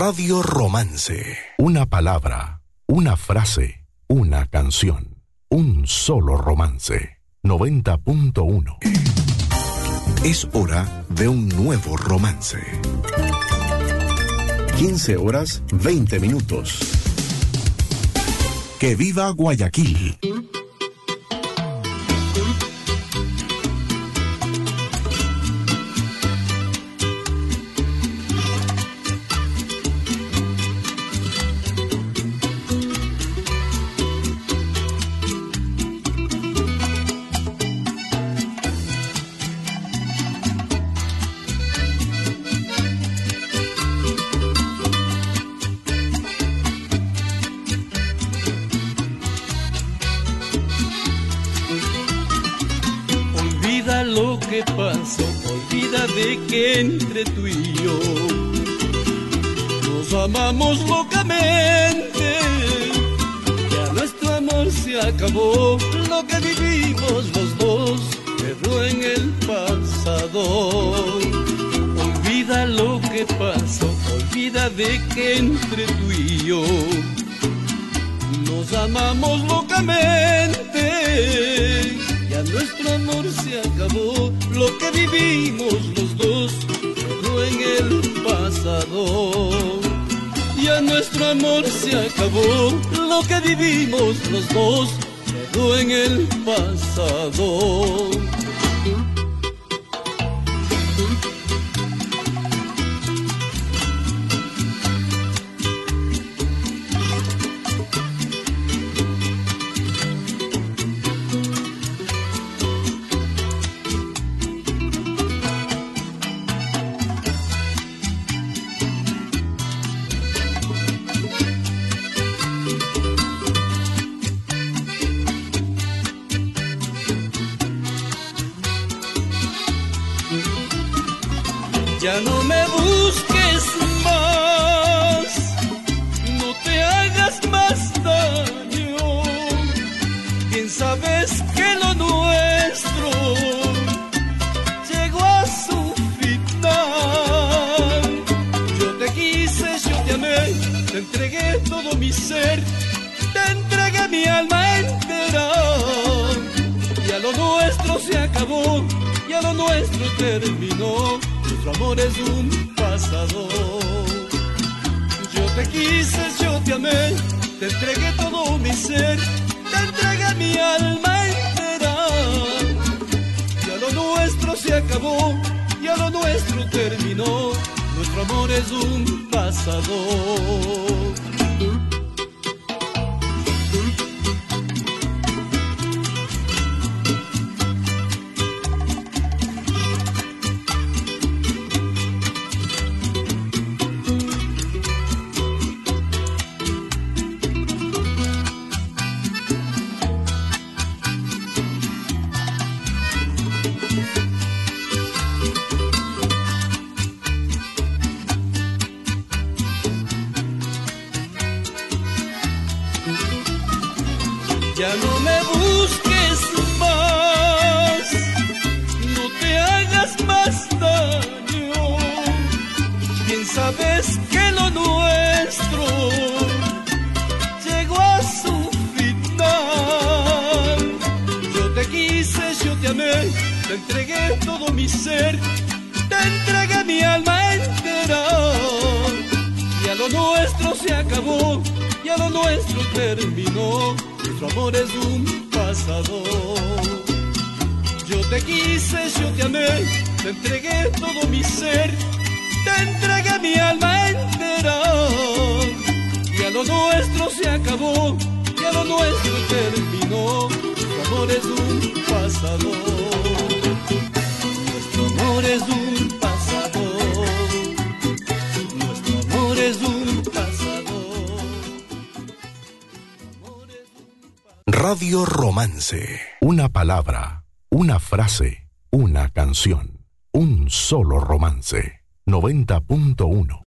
Radio Romance. Una palabra, una frase, una canción. Un solo romance. 90.1. Es hora de un nuevo romance. 15 horas 20 minutos. Que viva Guayaquil. Olvida de que entre tú y yo nos amamos locamente. Ya nuestro amor se acabó, lo que vivimos los dos quedó en el pasado. Olvida lo que pasó, olvida de que entre tú y yo nos amamos locamente. Ya nuestro amor se acabó, lo que vivimos los dos quedó en el pasado. Ya nuestro amor se acabó, lo que vivimos los dos quedó en el pasado. Ya no me busques más, no te hagas más daño. Bien sabes que lo nuestro llegó a su final. Yo te quise, yo te amé, te entregué todo mi ser, te entregué mi alma entera. Ya lo nuestro se acabó, ya lo nuestro terminó. Nuestro amor es un pasado. Yo te quise, yo te amé, te entregué todo mi ser, te entregué mi alma entera. Ya lo nuestro se acabó, ya lo nuestro terminó. Nuestro amor es un pasado. Ya no me busques más, no te hagas más daño. Bien sabes que lo nuestro llegó a su final. Yo te quise, yo te amé, te entregué todo mi ser, te entregué mi alma entera. Ya lo nuestro se acabó, ya lo nuestro terminó. Nuestro amor es un pasado. Yo te quise, yo te amé, te entregué todo mi ser, te entregué mi alma entera. Ya lo nuestro se acabó, ya lo nuestro terminó. Nuestro amor es un pasado. Nuestro amor es un pasado. Nuestro amor es un pasado. Radio Romance. Una palabra, una frase, una canción. Un solo romance. 90.1.